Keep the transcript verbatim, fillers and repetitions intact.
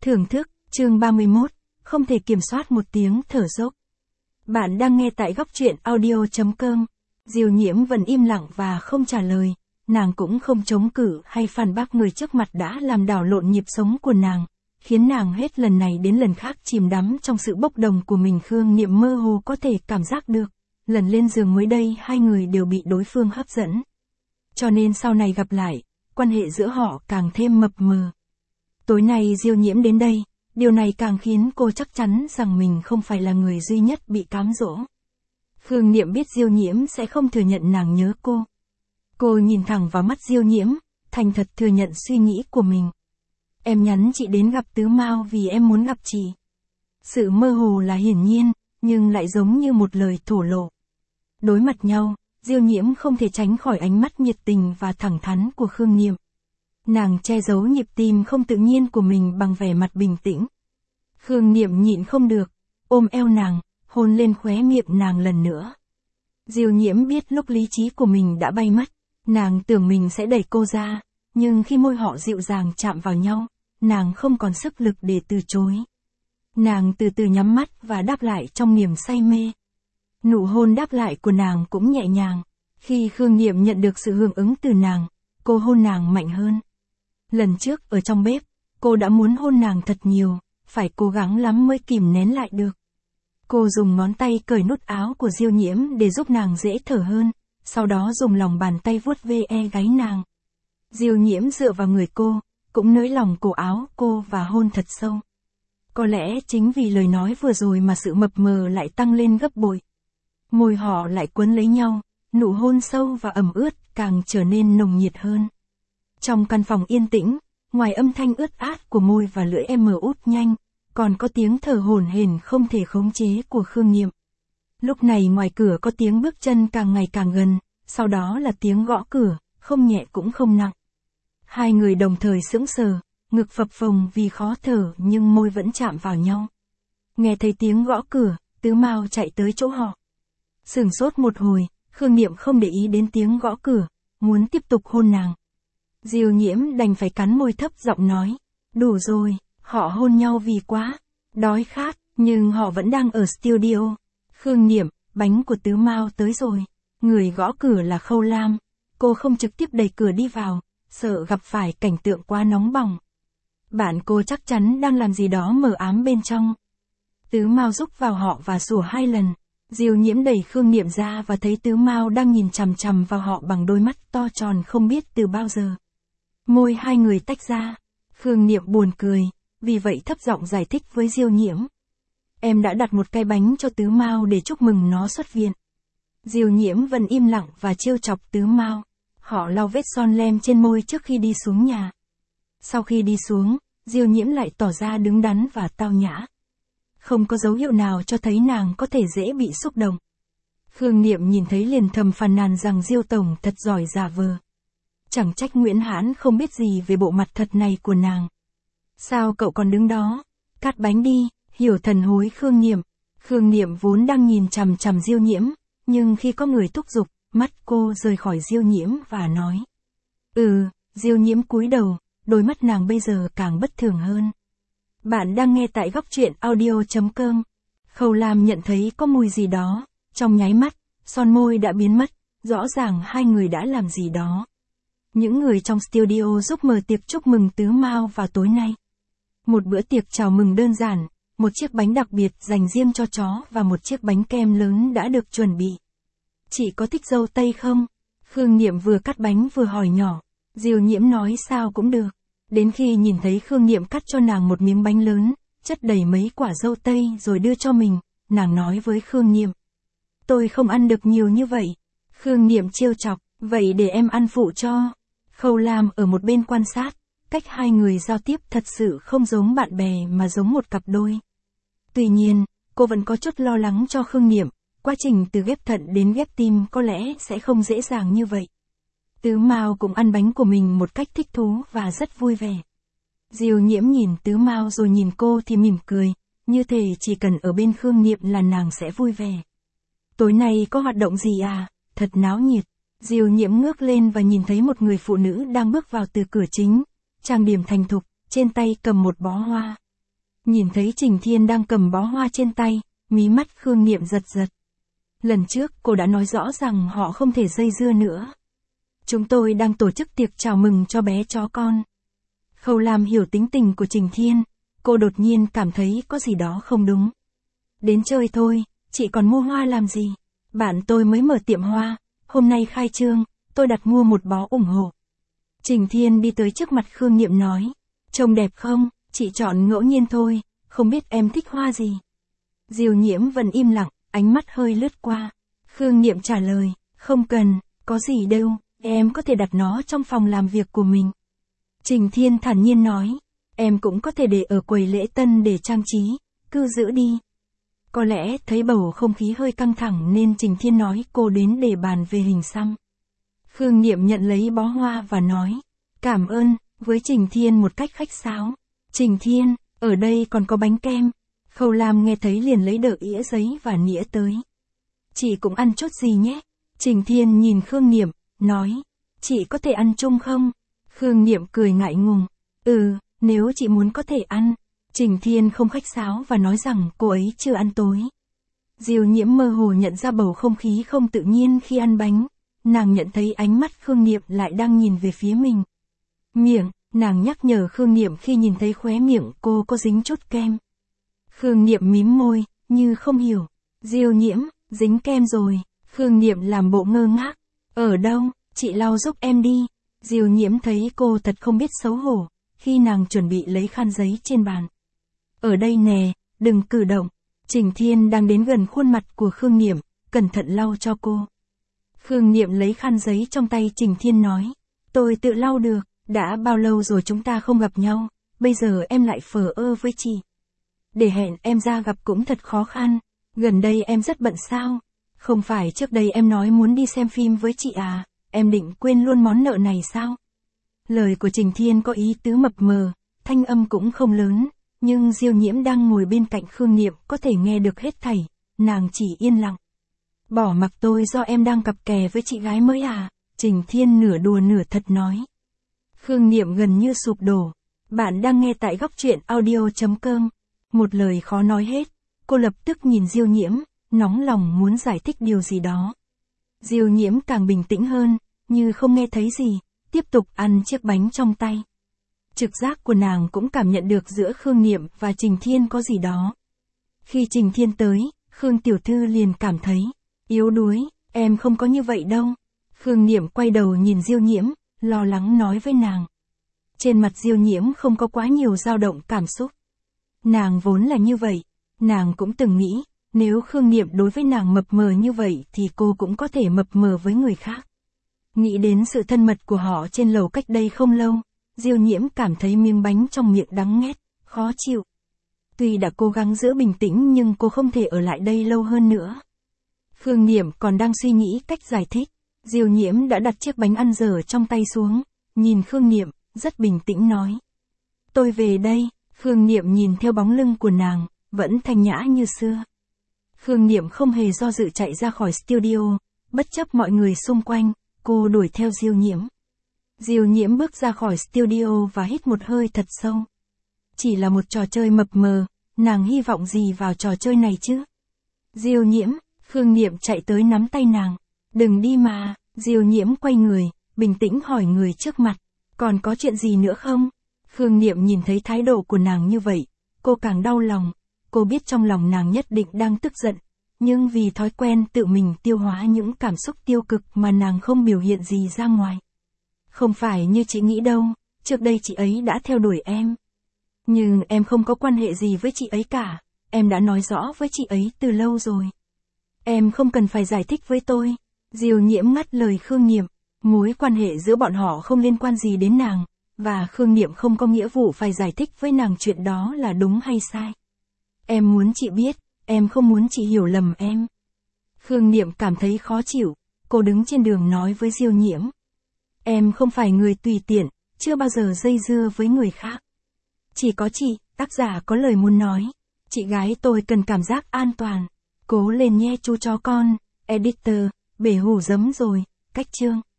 Thưởng thức, chương ba mươi mốt, không thể kiểm soát một tiếng thở dốc. Bạn đang nghe tại góc truyện audio chấm com. Diêu Nhiễm vẫn im lặng và không trả lời, nàng cũng không chống cự hay phản bác người trước mặt đã làm đảo lộn nhịp sống của nàng, khiến nàng hết lần này đến lần khác chìm đắm trong sự bốc đồng của mình. Khương Niệm mơ hồ có thể cảm giác được, lần lên giường mới đây hai người đều bị đối phương hấp dẫn. Cho nên sau này gặp lại, quan hệ giữa họ càng thêm mập mờ. Tối nay Diêu Nhiễm đến đây, điều này càng khiến cô chắc chắn rằng mình không phải là người duy nhất bị cám dỗ. Khương Niệm biết Diêu Nhiễm sẽ không thừa nhận nàng nhớ cô. Cô nhìn thẳng vào mắt Diêu Nhiễm, thành thật thừa nhận suy nghĩ của mình. Em nhắn chị đến gặp Tứ Mao vì em muốn gặp chị. Sự mơ hồ là hiển nhiên, nhưng lại giống như một lời thổ lộ. Đối mặt nhau, Diêu Nhiễm không thể tránh khỏi ánh mắt nhiệt tình và thẳng thắn của Khương Niệm. Nàng che giấu nhịp tim không tự nhiên của mình bằng vẻ mặt bình tĩnh. Khương Niệm nhịn không được, ôm eo nàng, hôn lên khóe miệng nàng lần nữa. Diêu Nhiễm biết lúc lý trí của mình đã bay mất, nàng tưởng mình sẽ đẩy cô ra, nhưng khi môi họ dịu dàng chạm vào nhau, nàng không còn sức lực để từ chối. Nàng từ từ nhắm mắt và đáp lại trong niềm say mê. Nụ hôn đáp lại của nàng cũng nhẹ nhàng. Khi Khương Niệm nhận được sự hưởng ứng từ nàng, cô hôn nàng mạnh hơn. Lần trước ở trong bếp, cô đã muốn hôn nàng thật nhiều, phải cố gắng lắm mới kìm nén lại được. Cô dùng ngón tay cởi nút áo của Diêu Nhiễm để giúp nàng dễ thở hơn, sau đó dùng lòng bàn tay vuốt ve gáy nàng. Diêu Nhiễm dựa vào người cô, cũng nới lòng cổ áo cô và hôn thật sâu. Có lẽ chính vì lời nói vừa rồi mà sự mập mờ lại tăng lên gấp bội. Môi họ lại quấn lấy nhau, nụ hôn sâu và ẩm ướt càng trở nên nồng nhiệt hơn. Trong căn phòng yên tĩnh, ngoài âm thanh ướt át của môi và lưỡi em mờ út nhanh, còn có tiếng thở hổn hển không thể khống chế của Khương Niệm. Lúc này ngoài cửa có tiếng bước chân càng ngày càng gần, sau đó là tiếng gõ cửa, không nhẹ cũng không nặng. Hai người đồng thời sững sờ, ngực phập phồng vì khó thở nhưng môi vẫn chạm vào nhau. Nghe thấy tiếng gõ cửa, Tứ Mao chạy tới chỗ họ. Sửng sốt một hồi, Khương Niệm không để ý đến tiếng gõ cửa, muốn tiếp tục hôn nàng. Diêu Nhiễm đành phải cắn môi thấp giọng nói, đủ rồi, họ hôn nhau vì quá đói khát, nhưng họ vẫn đang ở studio. Khương Niệm, bánh của Tứ Mao tới rồi. Người gõ cửa là Khâu Lam. Cô không trực tiếp đẩy cửa đi vào, sợ gặp phải cảnh tượng quá nóng bỏng. Bạn cô chắc chắn đang làm gì đó mờ ám bên trong. Tứ Mao rúc vào họ và sủa hai lần. Diêu Nhiễm đẩy Khương Niệm ra và thấy Tứ Mao đang nhìn chằm chằm vào họ bằng đôi mắt to tròn không biết từ bao giờ. Môi hai người tách ra. Khương Niệm buồn cười, vì vậy thấp giọng giải thích với Diêu Nhiễm. Em đã đặt một cái bánh cho Tứ Mao để chúc mừng nó xuất viện. Diêu Nhiễm vẫn im lặng và trêu chọc Tứ Mao. Họ lau vết son lem trên môi trước khi đi xuống nhà. Sau khi đi xuống, Diêu Nhiễm lại tỏ ra đứng đắn và tao nhã. Không có dấu hiệu nào cho thấy nàng có thể dễ bị xúc động. Khương Niệm nhìn thấy liền thầm phàn nàn rằng Diêu Tổng thật giỏi giả vờ. Chẳng trách Nguyễn Hãn không biết gì về bộ mặt thật này của nàng. Sao cậu còn đứng đó? Cắt bánh đi, Hiểu Thần hối Khương Niệm. Khương Niệm vốn đang nhìn chằm chằm Diêu Nhiễm, nhưng khi có người thúc giục, mắt cô rời khỏi Diêu Nhiễm và nói. Ừ, Diêu Nhiễm cúi đầu, đôi mắt nàng bây giờ càng bất thường hơn. Bạn đang nghe tại góc truyện audio chấm com. Khâu Lam nhận thấy có mùi gì đó, trong nháy mắt, son môi đã biến mất, rõ ràng hai người đã làm gì đó. Những người trong studio giúp mở tiệc chúc mừng Tứ Mao vào tối nay. Một bữa tiệc chào mừng đơn giản, một chiếc bánh đặc biệt dành riêng cho chó và một chiếc bánh kem lớn đã được chuẩn bị. Chị có thích dâu tây không? Khương Niệm vừa cắt bánh vừa hỏi nhỏ. Diêu Nhiễm nói sao cũng được. Đến khi nhìn thấy Khương Niệm cắt cho nàng một miếng bánh lớn, chất đầy mấy quả dâu tây rồi đưa cho mình, nàng nói với Khương Niệm. Tôi không ăn được nhiều như vậy. Khương Niệm trêu chọc, vậy để em ăn phụ cho. Khâu Lam ở một bên quan sát, cách hai người giao tiếp thật sự không giống bạn bè mà giống một cặp đôi. Tuy nhiên, cô vẫn có chút lo lắng cho Khương Niệm, quá trình từ ghép thận đến ghép tim có lẽ sẽ không dễ dàng như vậy. Tứ Mao cũng ăn bánh của mình một cách thích thú và rất vui vẻ. Diêu Nhiễm nhìn Tứ Mao rồi nhìn cô thì mỉm cười, như thể chỉ cần ở bên Khương Niệm là nàng sẽ vui vẻ. Tối nay có hoạt động gì à? Thật náo nhiệt. Diêu Nhiễm ngước lên và nhìn thấy một người phụ nữ đang bước vào từ cửa chính, trang điểm thành thục, trên tay cầm một bó hoa. Nhìn thấy Trình Thiên đang cầm bó hoa trên tay, mí mắt Khương Niệm giật giật. Lần trước cô đã nói rõ rằng họ không thể dây dưa nữa. Chúng tôi đang tổ chức tiệc chào mừng cho bé chó con. Khâu Lam hiểu tính tình của Trình Thiên, cô đột nhiên cảm thấy có gì đó không đúng. Đến chơi thôi, chị còn mua hoa làm gì? Bạn tôi mới mở tiệm hoa, hôm nay khai trương, tôi đặt mua một bó ủng hộ. Trình Thiên đi tới trước mặt Khương Niệm nói, trông đẹp không, chị chọn ngẫu nhiên thôi, không biết em thích hoa gì. Diêu Nhiễm vẫn im lặng, ánh mắt hơi lướt qua. Khương Niệm trả lời, không cần, có gì đâu, em có thể đặt nó trong phòng làm việc của mình. Trình Thiên thản nhiên nói, em cũng có thể để ở quầy lễ tân để trang trí, cứ giữ đi. Có lẽ thấy bầu không khí hơi căng thẳng nên Trình Thiên nói cô đến để bàn về hình xăm. Khương Niệm nhận lấy bó hoa và nói, cảm ơn, với Trình Thiên một cách khách sáo. Trình Thiên, ở đây còn có bánh kem. Khâu Lam nghe thấy liền lấy đỡ ĩa giấy và nĩa tới. Chị cũng ăn chút gì nhé. Trình Thiên nhìn Khương Niệm, nói, chị có thể ăn chung không? Khương Niệm cười ngại ngùng, ừ, nếu chị muốn có thể ăn. Trình Thiên không khách sáo và nói rằng cô ấy chưa ăn tối. Diêu Nhiễm mơ hồ nhận ra bầu không khí không tự nhiên khi ăn bánh. Nàng nhận thấy ánh mắt Khương Niệm lại đang nhìn về phía mình. Miệng, nàng nhắc nhở Khương Niệm khi nhìn thấy khóe miệng cô có dính chút kem. Khương Niệm mím môi, như không hiểu. Diêu Nhiễm, dính kem rồi. Khương Niệm làm bộ ngơ ngác. Ở đâu, chị lau giúp em đi. Diêu Nhiễm thấy cô thật không biết xấu hổ, khi nàng chuẩn bị lấy khăn giấy trên bàn. Ở đây nè, đừng cử động. Trình Thiên đang đến gần khuôn mặt của Khương Niệm, cẩn thận lau cho cô. Khương Niệm lấy khăn giấy trong tay Trình Thiên nói, tôi tự lau được, đã bao lâu rồi chúng ta không gặp nhau, bây giờ em lại phờ ơ với chị. Để hẹn em ra gặp cũng thật khó khăn, gần đây em rất bận sao? Không phải trước đây em nói muốn đi xem phim với chị à, em định quên luôn món nợ này sao? Lời của Trình Thiên có ý tứ mập mờ, thanh âm cũng không lớn, nhưng Diêu Nhiễm đang ngồi bên cạnh Khương Niệm có thể nghe được hết thảy, nàng chỉ yên lặng. Bỏ mặc tôi do em đang cặp kè với chị gái mới à? Trình Thiên nửa đùa nửa thật nói. Khương Niệm gần như sụp đổ. Bạn đang nghe tại góc truyện audio chấm com. Một lời khó nói hết. Cô lập tức nhìn Diêu Nhiễm, nóng lòng muốn giải thích điều gì đó. Diêu Nhiễm càng bình tĩnh hơn, như không nghe thấy gì, tiếp tục ăn chiếc bánh trong tay. Trực giác của nàng cũng cảm nhận được giữa Khương Niệm và Trình Thiên có gì đó. Khi Trình Thiên tới, Khương tiểu thư liền cảm thấy yếu đuối, em không có như vậy đâu. Khương Niệm quay đầu nhìn Diêu Nhiễm, lo lắng nói với nàng. Trên mặt Diêu Nhiễm không có quá nhiều dao động cảm xúc. Nàng vốn là như vậy, nàng cũng từng nghĩ, nếu Khương Niệm đối với nàng mập mờ như vậy thì cô cũng có thể mập mờ với người khác. Nghĩ đến sự thân mật của họ trên lầu cách đây không lâu, Diêu Nhiễm cảm thấy miếng bánh trong miệng đắng nghét, khó chịu. Tuy đã cố gắng giữ bình tĩnh nhưng cô không thể ở lại đây lâu hơn nữa. Khương Niệm còn đang suy nghĩ cách giải thích, Diêu Nhiễm đã đặt chiếc bánh ăn dở trong tay xuống, nhìn Khương Niệm, rất bình tĩnh nói. Tôi về đây. Khương Niệm nhìn theo bóng lưng của nàng, vẫn thanh nhã như xưa. Khương Niệm không hề do dự chạy ra khỏi studio, bất chấp mọi người xung quanh, cô đuổi theo Diêu Nhiễm. Diêu Nhiễm bước ra khỏi studio và hít một hơi thật sâu. Chỉ là một trò chơi mập mờ, nàng hy vọng gì vào trò chơi này chứ? Diêu Nhiễm, Khương Niệm chạy tới nắm tay nàng. Đừng đi mà. Diêu Nhiễm quay người, bình tĩnh hỏi người trước mặt. Còn có chuyện gì nữa không? Khương Niệm nhìn thấy thái độ của nàng như vậy, cô càng đau lòng. Cô biết trong lòng nàng nhất định đang tức giận, nhưng vì thói quen tự mình tiêu hóa những cảm xúc tiêu cực mà nàng không biểu hiện gì ra ngoài. Không phải như chị nghĩ đâu, trước đây chị ấy đã theo đuổi em. Nhưng em không có quan hệ gì với chị ấy cả, em đã nói rõ với chị ấy từ lâu rồi. Em không cần phải giải thích với tôi. Diêu Nhiễm ngắt lời Khương Niệm, mối quan hệ giữa bọn họ không liên quan gì đến nàng, và Khương Niệm không có nghĩa vụ phải giải thích với nàng chuyện đó là đúng hay sai. Em muốn chị biết, em không muốn chị hiểu lầm em. Khương Niệm cảm thấy khó chịu, cô đứng trên đường nói với Diêu Nhiễm. Em không phải người tùy tiện, chưa bao giờ dây dưa với người khác. Chỉ có chị, tác giả có lời muốn nói. Chị gái tôi cần cảm giác an toàn. Cố lên nhé chú chó con. Editor, bể hủ giấm rồi, cách chương.